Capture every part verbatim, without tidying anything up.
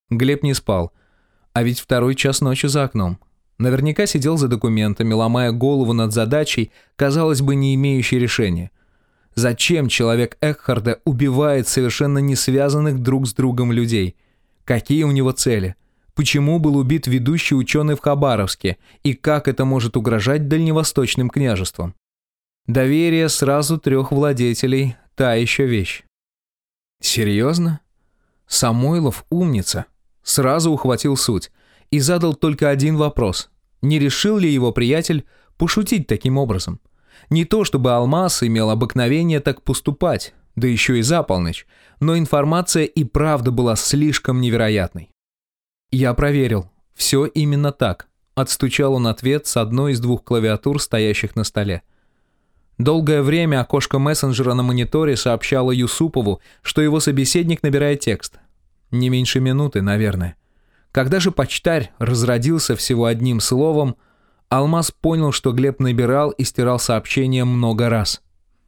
Глеб не спал. А ведь второй час ночи за окном. Наверняка сидел за документами, ломая голову над задачей, казалось бы, не имеющей решения. Зачем человек Экхарда убивает совершенно не связанных друг с другом людей? Какие у него цели? Почему был убит ведущий ученый в Хабаровске? И как это может угрожать дальневосточным княжествам? Доверие сразу трех владетелей – та еще вещь. Серьезно? Самойлов умница. Сразу ухватил суть и задал только один вопрос. Не решил ли его приятель пошутить таким образом? Не то чтобы Алмаз имел обыкновение так поступать, да еще и за полночь, но информация и правда была слишком невероятной. «Я проверил. Все именно так», — отстучал он ответ с одной из двух клавиатур, стоящих на столе. Долгое время окошко мессенджера на мониторе сообщало Юсупову, что его собеседник набирает текст. Не меньше минуты, наверное. Когда же почтарь разродился всего одним словом, Алмаз понял, что Глеб набирал и стирал сообщение много раз.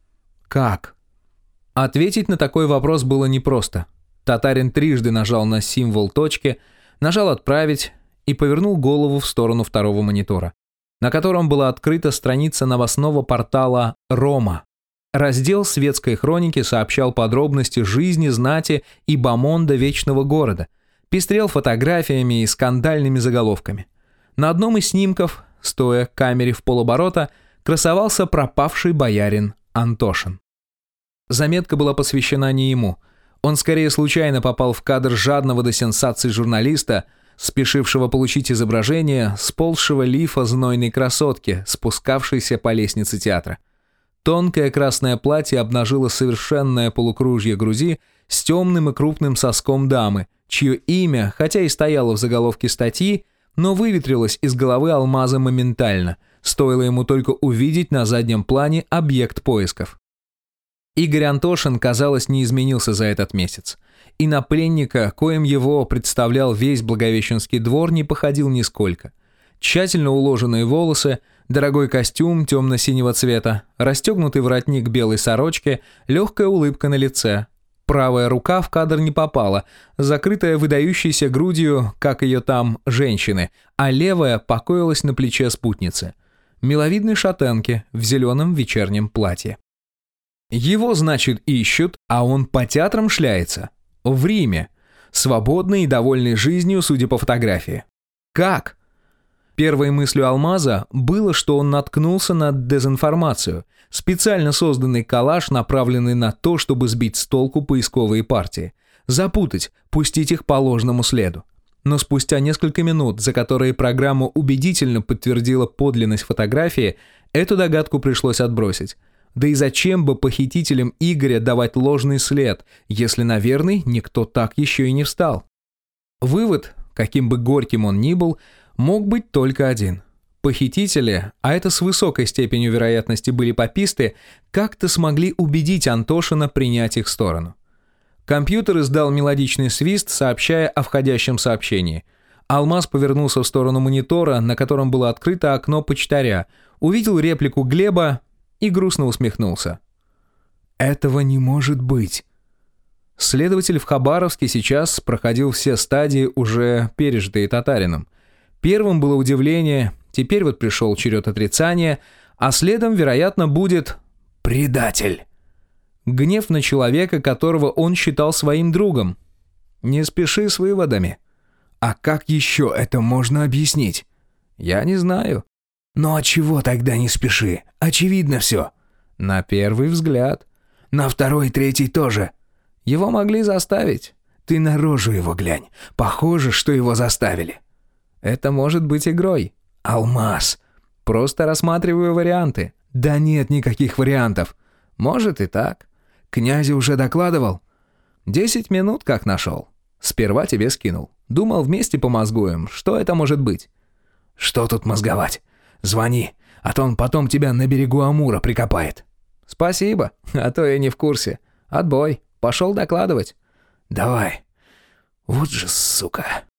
Как? Ответить на такой вопрос было непросто. Татарин трижды нажал на символ точки, нажал «Отправить» и повернул голову в сторону второго монитора, на котором была открыта страница новостного портала «Рома». Раздел светской хроники сообщал подробности жизни, знати и бомонда Вечного города, пестрел фотографиями и скандальными заголовками. На одном из снимков, стоя к камере в полоборота, красовался пропавший боярин Антошин. Заметка была посвящена не ему. Он скорее случайно попал в кадр жадного до сенсаций журналиста, спешившего получить изображение сползшего лифа знойной красотки, спускавшейся по лестнице театра. Тонкое красное платье обнажило совершенное полукружье груди с темным и крупным соском дамы, чье имя, хотя и стояло в заголовке статьи, но выветрилось из головы Алмаза моментально, стоило ему только увидеть на заднем плане объект поисков. Игорь Антошин, казалось, не изменился за этот месяц. И на пленника, коим его представлял весь Благовещенский двор, не походил нисколько. Тщательно уложенные волосы, дорогой костюм темно-синего цвета, расстегнутый воротник белой сорочки, легкая улыбка на лице. Правая рука в кадр не попала, закрытая выдающейся грудью, как ее там, женщины, а левая покоилась на плече спутницы. Миловидной шатенки в зеленом вечернем платье. Его, значит, ищут, а он по театрам шляется. В Риме. Свободный и довольный жизнью, судя по фотографии. Как? Первой мыслью Алмаза было, что он наткнулся на дезинформацию, специально созданный коллаж, направленный на то, чтобы сбить с толку поисковые партии, запутать, пустить их по ложному следу. Но спустя несколько минут, за которые программа убедительно подтвердила подлинность фотографии, эту догадку пришлось отбросить. Да и зачем бы похитителям Игоря давать ложный след, если на верный никто так еще и не встал? Вывод, каким бы горьким он ни был, мог быть только один. Похитители, а это с высокой степенью вероятности были пописты, как-то смогли убедить Антошина принять их сторону. Компьютер издал мелодичный свист, сообщая о входящем сообщении. Алмаз повернулся в сторону монитора, на котором было открыто окно почтаря, увидел реплику Глеба и грустно усмехнулся. «Этого не может быть». Следователь в Хабаровске сейчас проходил все стадии, уже пережитые Татарином. Первым было удивление, теперь вот пришел черед отрицания, а следом, вероятно, будет «предатель». Гнев на человека, которого он считал своим другом. Не спеши с выводами. А как еще это можно объяснить? Я не знаю. Но от чего тогда не спеши? Очевидно все. На первый взгляд. На второй, третий тоже. Его могли заставить. Ты на рожу его глянь. Похоже, что его заставили. Это может быть игрой. Алмаз. Просто рассматриваю варианты. Да нет никаких вариантов. Может и так. Князю уже докладывал. Десять минут как нашел. Сперва тебе скинул. Думал, вместе помозгуем. Что это может быть? Что тут мозговать? Звони, а то он потом тебя на берегу Амура прикопает. Спасибо, а то я не в курсе. Отбой. Пошел докладывать. Давай. Вот же сука.